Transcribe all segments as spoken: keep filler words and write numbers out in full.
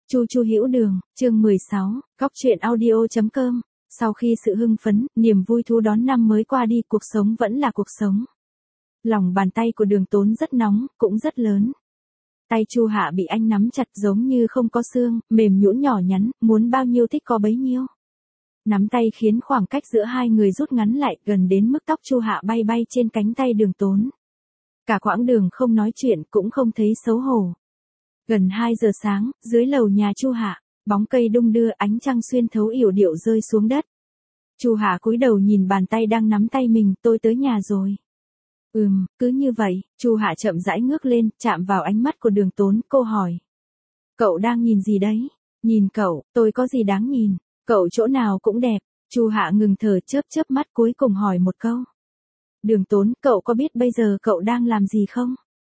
Chu Chu Hữu Đường, chương mười sáu, Góc truyện audio.com. Sau khi sự hưng phấn, niềm vui thú đón năm mới qua đi, cuộc sống vẫn là cuộc sống. Lòng bàn tay của Đường Tốn rất nóng, cũng rất lớn. Tay Chu Hạ bị anh nắm chặt giống như không có xương, mềm nhũn nhỏ nhắn, muốn bao nhiêu thích có bấy nhiêu. Nắm tay khiến khoảng cách giữa hai người rút ngắn lại, gần đến mức tóc Chu Hạ bay bay trên cánh tay Đường Tốn. Cả quãng đường không nói chuyện, cũng không thấy xấu hổ. Gần hai giờ sáng, dưới lầu nhà Chu Hạ, bóng cây đung đưa, ánh trăng xuyên thấu yểu điệu rơi xuống đất. Chu Hạ cúi đầu nhìn bàn tay đang nắm tay mình, tôi tới nhà rồi. Ừm, cứ như vậy, Chu Hạ chậm rãi ngước lên, chạm vào ánh mắt của Đường Tốn, cô hỏi. Cậu đang nhìn gì đấy? Nhìn cậu, tôi có gì đáng nhìn, cậu chỗ nào cũng đẹp. Chu Hạ ngừng thở, chớp chớp mắt, cuối cùng hỏi một câu. Đường Tốn, cậu có biết bây giờ cậu đang làm gì không?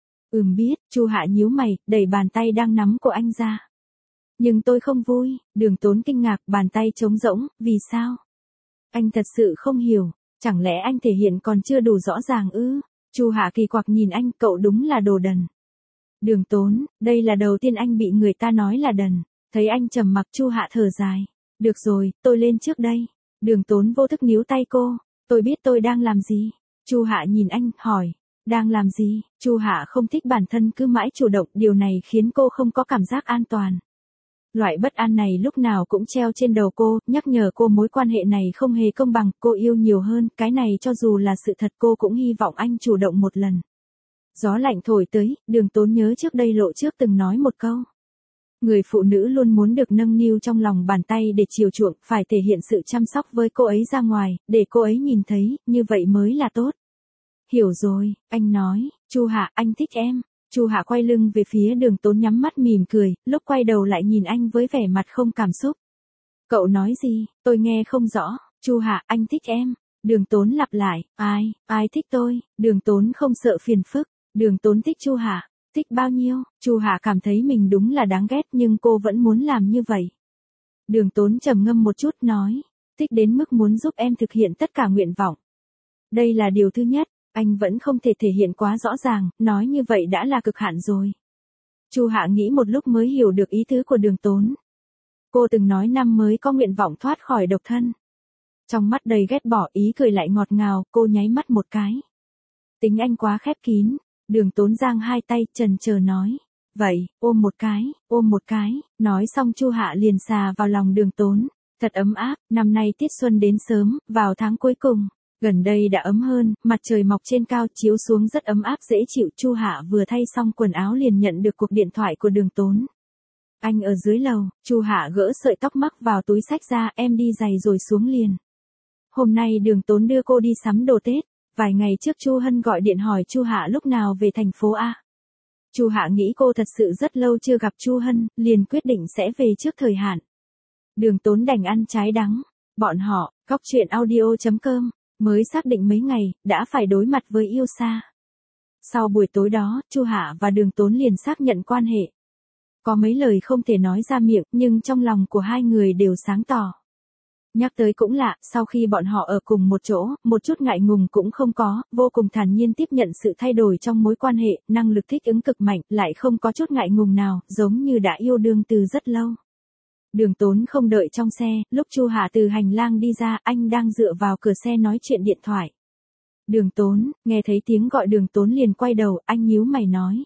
Ừm biết, Chu Hạ nhíu mày, đẩy bàn tay đang nắm của anh ra. Nhưng tôi không vui. Đường Tốn kinh ngạc, bàn tay trống rỗng, vì sao? Anh thật sự không hiểu, chẳng lẽ anh thể hiện còn chưa đủ rõ ràng ư? Chu Hạ kỳ quặc nhìn anh, cậu đúng là đồ đần. Đường Tốn, đây là đầu tiên anh bị người ta nói là đần. Thấy anh trầm mặc, Chu Hạ thở dài. Được rồi, tôi lên trước đây. Đường Tốn vô thức níu tay cô. Tôi biết tôi đang làm gì. Chu Hạ nhìn anh, hỏi. Đang làm gì? Chu Hạ không thích bản thân cứ mãi chủ động, điều này khiến cô không có cảm giác an toàn. Loại bất an này lúc nào cũng treo trên đầu cô, nhắc nhở cô mối quan hệ này không hề công bằng, cô yêu nhiều hơn, cái này cho dù là sự thật cô cũng hy vọng anh chủ động một lần. Gió lạnh thổi tới, Đường Tốn nhớ trước đây Lộ Trước từng nói một câu. Người phụ nữ luôn muốn được nâng niu trong lòng bàn tay để chiều chuộng, phải thể hiện sự chăm sóc với cô ấy ra ngoài, để cô ấy nhìn thấy, như vậy mới là tốt. Hiểu rồi, anh nói. Chu Hạ, anh thích em. Chu Hạ quay lưng về phía Đường Tốn, nhắm mắt mỉm cười, lúc quay đầu lại nhìn anh với vẻ mặt không cảm xúc. Cậu nói gì, tôi nghe không rõ. Chu Hạ, anh thích em. Đường Tốn lặp lại, ai, ai thích tôi? Đường Tốn không sợ phiền phức. Đường Tốn thích Chu Hạ. Thích bao nhiêu? Chu Hạ cảm thấy mình đúng là đáng ghét, nhưng cô vẫn muốn làm như vậy. Đường Tốn trầm ngâm một chút, nói. Thích đến mức muốn giúp em thực hiện tất cả nguyện vọng. Đây là điều thứ nhất. Anh vẫn không thể thể hiện quá rõ ràng, nói như vậy đã là cực hạn rồi. Chu Hạ nghĩ một lúc mới hiểu được ý tứ của Đường Tốn. Cô từng nói năm mới có nguyện vọng thoát khỏi độc thân. Trong mắt đầy ghét bỏ, ý cười lại ngọt ngào, cô nháy mắt một cái. Tính anh quá khép kín. Đường Tốn giang hai tay, chần chờ nói. Vậy, ôm một cái, ôm một cái. Nói xong Chu Hạ liền xà vào lòng Đường Tốn. Thật ấm áp, năm nay tiết xuân đến sớm, vào tháng cuối cùng. Gần đây đã ấm hơn, mặt trời mọc trên cao chiếu xuống rất ấm áp dễ chịu. Chu Hạ vừa thay xong quần áo liền nhận được cuộc điện thoại của Đường Tốn. Anh ở dưới lầu. Chu Hạ gỡ sợi tóc mắc vào túi xách ra, em đi giày rồi xuống liền. Hôm nay Đường Tốn đưa cô đi sắm đồ Tết. Vài ngày trước Chu Hân gọi điện hỏi Chu Hạ lúc nào về thành phố A. Chu Hạ nghĩ cô thật sự rất lâu chưa gặp Chu Hân, liền quyết định sẽ về trước thời hạn. Đường Tốn đành ăn trái đắng. Bọn họ, Góc truyện audio.com. Mới xác định mấy ngày, đã phải đối mặt với yêu xa. Sau buổi tối đó, Chu Hạ và Đường Tốn liền xác nhận quan hệ. Có mấy lời không thể nói ra miệng, nhưng trong lòng của hai người đều sáng tỏ. Nhắc tới cũng lạ, sau khi bọn họ ở cùng một chỗ, một chút ngại ngùng cũng không có, vô cùng thản nhiên tiếp nhận sự thay đổi trong mối quan hệ, năng lực thích ứng cực mạnh, lại không có chút ngại ngùng nào, giống như đã yêu đương từ rất lâu. Đường Tốn không đợi trong xe, lúc Chu Hạ từ hành lang đi ra, anh đang dựa vào cửa xe nói chuyện điện thoại. Đường Tốn, nghe thấy tiếng gọi Đường Tốn liền quay đầu, anh nhíu mày nói.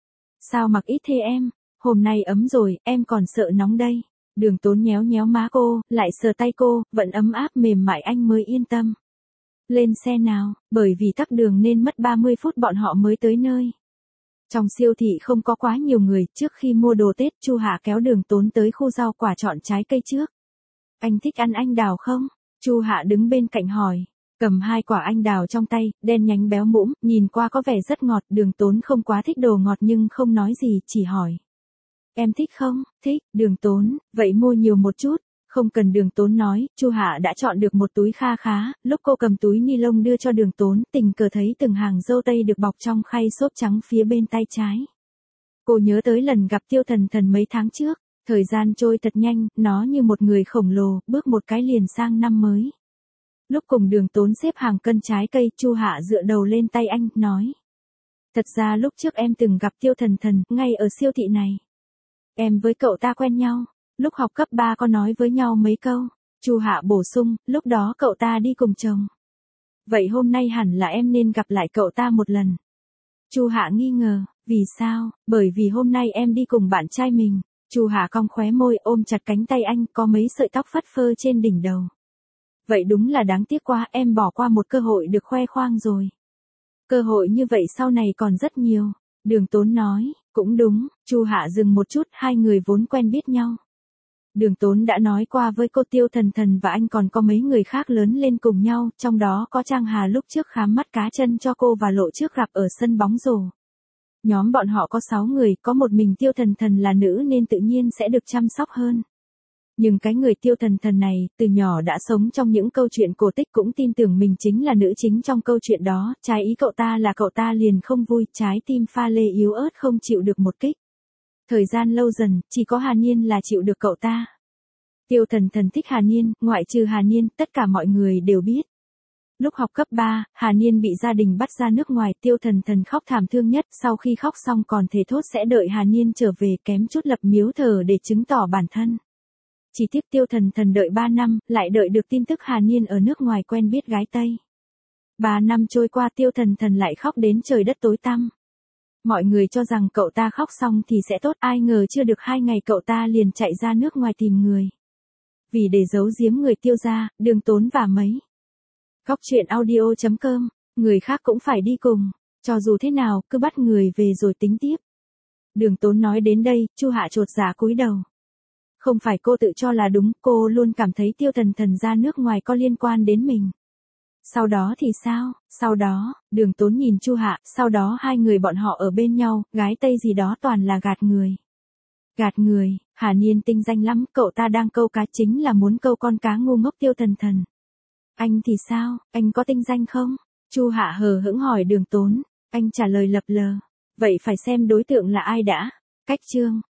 Sao mặc ít thế em, hôm nay ấm rồi, em còn sợ nóng đây. Đường Tốn nhéo nhéo má cô, lại sờ tay cô, vẫn ấm áp mềm mại, anh mới yên tâm. Lên xe nào, bởi vì tắc đường nên mất ba mươi phút bọn họ mới tới nơi. Trong siêu thị không có quá nhiều người, trước khi mua đồ Tết, Chu Hạ kéo Đường Tốn tới khu rau quả chọn trái cây trước. Anh thích ăn anh đào không? Chu Hạ đứng bên cạnh hỏi. Cầm hai quả anh đào trong tay, đen nhánh béo mũm, nhìn qua có vẻ rất ngọt. Đường Tốn không quá thích đồ ngọt nhưng không nói gì, chỉ hỏi. Em thích không? Thích. Đường Tốn, vậy mua nhiều một chút. Không cần Đường Tốn nói, Chu Hạ đã chọn được một túi kha khá, lúc cô cầm túi ni lông đưa cho Đường Tốn, tình cờ thấy từng hàng dâu tây được bọc trong khay xốp trắng phía bên tay trái. Cô nhớ tới lần gặp Tiêu Thần Thần mấy tháng trước, thời gian trôi thật nhanh, nó như một người khổng lồ, bước một cái liền sang năm mới. Lúc cùng Đường Tốn xếp hàng cân trái cây, Chu Hạ dựa đầu lên tay anh, nói. Thật ra lúc trước em từng gặp Tiêu Thần Thần, ngay ở siêu thị này. Em với cậu ta quen nhau, lúc học cấp ba có nói với nhau mấy câu. Chu Hạ bổ sung, lúc đó cậu ta đi cùng chồng. Vậy hôm nay hẳn là em nên gặp lại cậu ta một lần. Chu Hạ nghi ngờ, vì sao? Bởi vì hôm nay em đi cùng bạn trai mình. Chu Hạ cong khóe môi ôm chặt cánh tay anh, có mấy sợi tóc phất phơ trên đỉnh đầu. Vậy đúng là đáng tiếc quá, em bỏ qua một cơ hội được khoe khoang rồi. Cơ hội như vậy sau này còn rất nhiều. Đường Tốn nói, cũng đúng. Chu Hạ dừng một chút, hai người vốn quen biết nhau. Đường Tốn đã nói qua với cô Tiêu Thần Thần và anh còn có mấy người khác lớn lên cùng nhau, trong đó có Trang Hà lúc trước khám mắt cá chân cho cô và Lộ trước gặp ở sân bóng rổ. Nhóm bọn họ có sáu người, có một mình Tiêu Thần Thần là nữ nên tự nhiên sẽ được chăm sóc hơn. Nhưng cái người Tiêu Thần Thần này, từ nhỏ đã sống trong những câu chuyện cổ tích cũng tin tưởng mình chính là nữ chính trong câu chuyện đó, trái ý cậu ta là cậu ta liền không vui, trái tim pha lê yếu ớt không chịu được một kích. Thời gian lâu dần, chỉ có Hà Niên là chịu được cậu ta. Tiêu Thần Thần thích Hà Niên, ngoại trừ Hà Niên, tất cả mọi người đều biết. Lúc học cấp ba, Hà Niên bị gia đình bắt ra nước ngoài, Tiêu Thần Thần khóc thảm thương nhất, sau khi khóc xong còn thề thốt sẽ đợi Hà Niên trở về, kém chút lập miếu thờ để chứng tỏ bản thân. Chỉ tiếc Tiêu Thần Thần đợi ba năm, lại đợi được tin tức Hà Niên ở nước ngoài quen biết gái Tây. ba năm trôi qua Tiêu Thần Thần lại khóc đến trời đất tối tăm. Mọi người cho rằng cậu ta khóc xong thì sẽ tốt, ai ngờ chưa được hai ngày cậu ta liền chạy ra nước ngoài tìm người. Vì để giấu giếm người Tiêu gia, Đường Tốn và mấy. Góc truyện audio chấm com, người khác cũng phải đi cùng, cho dù thế nào, cứ bắt người về rồi tính tiếp. Đường Tốn nói đến đây, Chu Hạ chột dạ cúi đầu. Không phải cô tự cho là đúng, cô luôn cảm thấy Tiêu Thần Thần ra nước ngoài có liên quan đến mình. Sau đó thì sao? Sau đó, Đường Tốn nhìn Chu Hạ, sau đó hai người bọn họ ở bên nhau, gái Tây gì đó toàn là gạt người. Gạt người, Hà Niên tinh danh lắm, cậu ta đang câu cá chính là muốn câu con cá ngu ngốc Tiêu Thần Thần. Anh thì sao, anh có tinh danh không? Chu Hạ hờ hững hỏi Đường Tốn, anh trả lời lập lờ. Vậy phải xem đối tượng là ai đã. Cách chương.